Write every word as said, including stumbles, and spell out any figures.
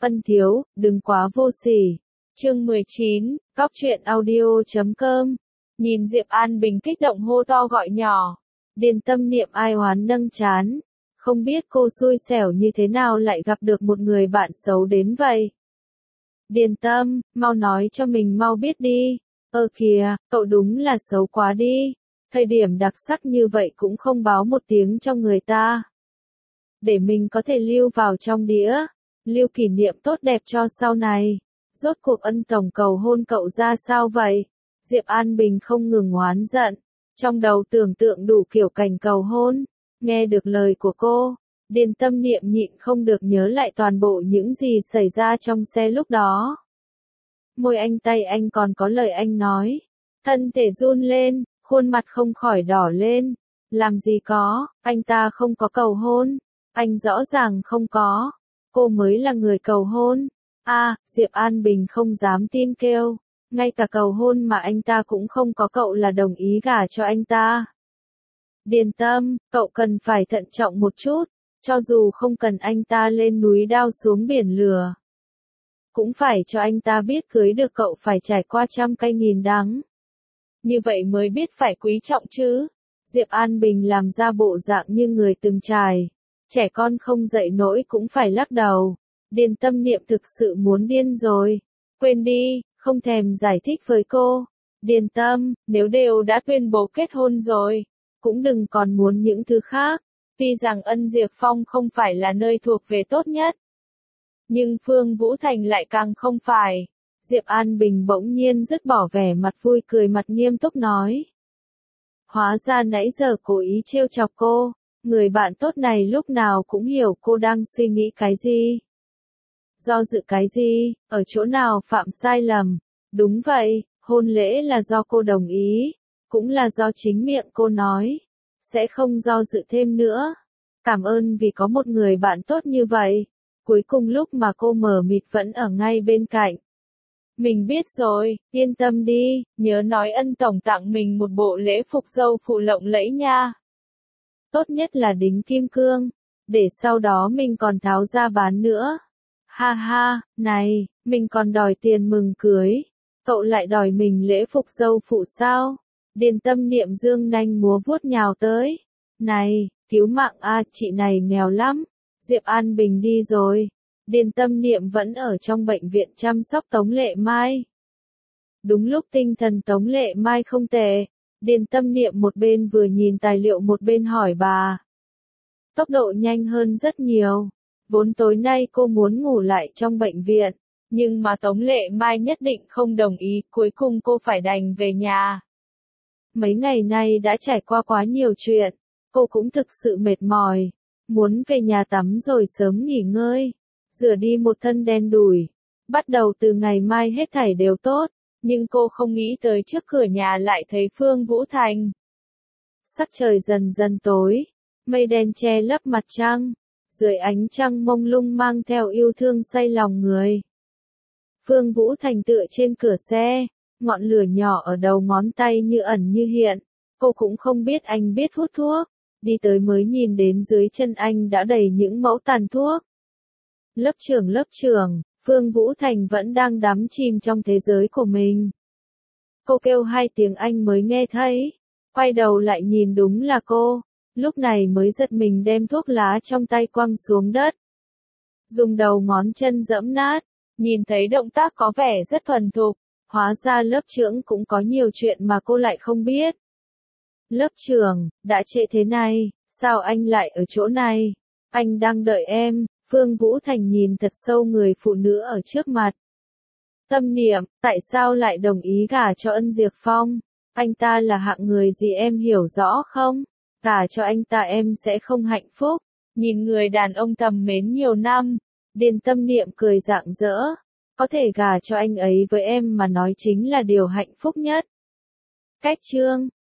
Ân thiếu, đừng quá vô sỉ. Chương mười chín, cóc truyện audio chấm com. Nhìn Diệp An Bình kích động hô to gọi nhỏ. Điền Tâm Niệm ai oán nâng trán. Không biết cô xui xẻo như thế nào lại gặp được một người bạn xấu đến vậy. Điền Tâm, mau nói cho mình mau biết đi. Ơ kìa, cậu đúng là xấu quá đi. Thời điểm đặc sắc như vậy cũng không báo một tiếng cho người ta. Để mình có thể lưu vào trong đĩa. Lưu kỷ niệm tốt đẹp cho sau này. Rốt cuộc Ân tổng cầu hôn cậu ra sao vậy? Diệp An Bình không ngừng oán giận. Trong đầu tưởng tượng đủ kiểu cảnh cầu hôn. Nghe được lời của cô, Điền Tâm Niệm nhịn không được nhớ lại toàn bộ những gì xảy ra trong xe lúc đó. Môi anh tay anh còn có lời anh nói. Thân thể run lên, khuôn mặt không khỏi đỏ lên. Làm gì có, anh ta không có cầu hôn. Anh rõ ràng không có. Cô mới là người cầu hôn. A, à, Diệp An Bình không dám tin kêu. Ngay cả cầu hôn mà anh ta cũng không có, cậu là đồng ý gả cho anh ta. Điền Tâm, cậu cần phải thận trọng một chút. Cho dù không cần anh ta lên núi đao xuống biển lửa. Cũng phải cho anh ta biết cưới được cậu phải trải qua trăm cây nghìn đắng. Như vậy mới biết phải quý trọng chứ. Diệp An Bình làm ra bộ dạng như người từng trải. Trẻ con không dậy nổi cũng phải lắc đầu. Điền Tâm Niệm thực sự muốn điên rồi. Quên đi, không thèm giải thích với cô. Điền Tâm, nếu đều đã tuyên bố kết hôn rồi, cũng đừng còn muốn những thứ khác. Tuy rằng Ân Diệp Phong không phải là nơi thuộc về tốt nhất. Nhưng Phương Vũ Thành lại càng không phải. Diệp An Bình bỗng nhiên dứt bỏ vẻ mặt vui cười, mặt nghiêm túc nói. Hóa ra nãy giờ cố ý trêu chọc cô. Người bạn tốt này lúc nào cũng hiểu cô đang suy nghĩ cái gì. Do dự cái gì, ở chỗ nào phạm sai lầm. Đúng vậy, hôn lễ là do cô đồng ý. Cũng là do chính miệng cô nói. Sẽ không do dự thêm nữa. Cảm ơn vì có một người bạn tốt như vậy. Cuối cùng lúc mà cô mờ mịt vẫn ở ngay bên cạnh. Mình biết rồi, yên tâm đi, nhớ nói Ân tổng tặng mình một bộ lễ phục dâu phụ lộng lẫy nha. Tốt nhất là đính kim cương, để sau đó mình còn tháo ra bán nữa. Ha ha, này, mình còn đòi tiền mừng cưới. Cậu lại đòi mình lễ phục dâu phụ sao? Điền Tâm Niệm dương nanh múa vuốt nhào tới. Này, cứu mạng a, chị này nghèo lắm. Diệp An Bình đi rồi. Điền Tâm Niệm vẫn ở trong bệnh viện chăm sóc Tống Lệ Mai. Đúng lúc tinh thần Tống Lệ Mai không tệ. Điền Tâm Niệm một bên vừa nhìn tài liệu một bên hỏi bà. Tốc độ nhanh hơn rất nhiều. Vốn tối nay cô muốn ngủ lại trong bệnh viện. Nhưng mà Tống Lệ Mai nhất định không đồng ý, cuối cùng cô phải đành về nhà. Mấy ngày nay đã trải qua quá nhiều chuyện. Cô cũng thực sự mệt mỏi. Muốn về nhà tắm rồi sớm nghỉ ngơi. Rửa đi một thân đen đủi. Bắt đầu từ ngày mai hết thảy đều tốt. Nhưng cô không nghĩ tới trước cửa nhà lại thấy Phương Vũ Thành. Sắc trời dần dần tối. Mây đen che lấp mặt trăng. Dưới ánh trăng mông lung mang theo yêu thương say lòng người. Phương Vũ Thành tựa trên cửa xe. Ngọn lửa nhỏ ở đầu ngón tay như ẩn như hiện. Cô cũng không biết anh biết hút thuốc. Đi tới mới nhìn đến dưới chân anh đã đầy những mẫu tàn thuốc. Lớp trưởng lớp trưởng, Phương Vũ Thành vẫn đang đắm chìm trong thế giới của mình. Cô kêu hai tiếng anh mới nghe thấy. Quay đầu lại nhìn đúng là cô. Lúc này mới giật mình đem thuốc lá trong tay quăng xuống đất. Dùng đầu ngón chân giẫm nát. Nhìn thấy động tác có vẻ rất thuần thục. Hóa ra lớp trưởng cũng có nhiều chuyện mà cô lại không biết. Lớp trưởng, đã trễ thế này, sao anh lại ở chỗ này? Anh đang đợi em. Phương Vũ Thành nhìn thật sâu người phụ nữ ở trước mặt. Tâm Niệm, tại sao lại đồng ý gả cho Ân Diệp Phong? Anh ta là hạng người gì em hiểu rõ không? Gả cho anh ta em sẽ không hạnh phúc. Nhìn người đàn ông thầm mến nhiều năm. Điền Tâm Niệm cười rạng rỡ. Có thể gả cho anh ấy với em mà nói chính là điều hạnh phúc nhất. Cách chương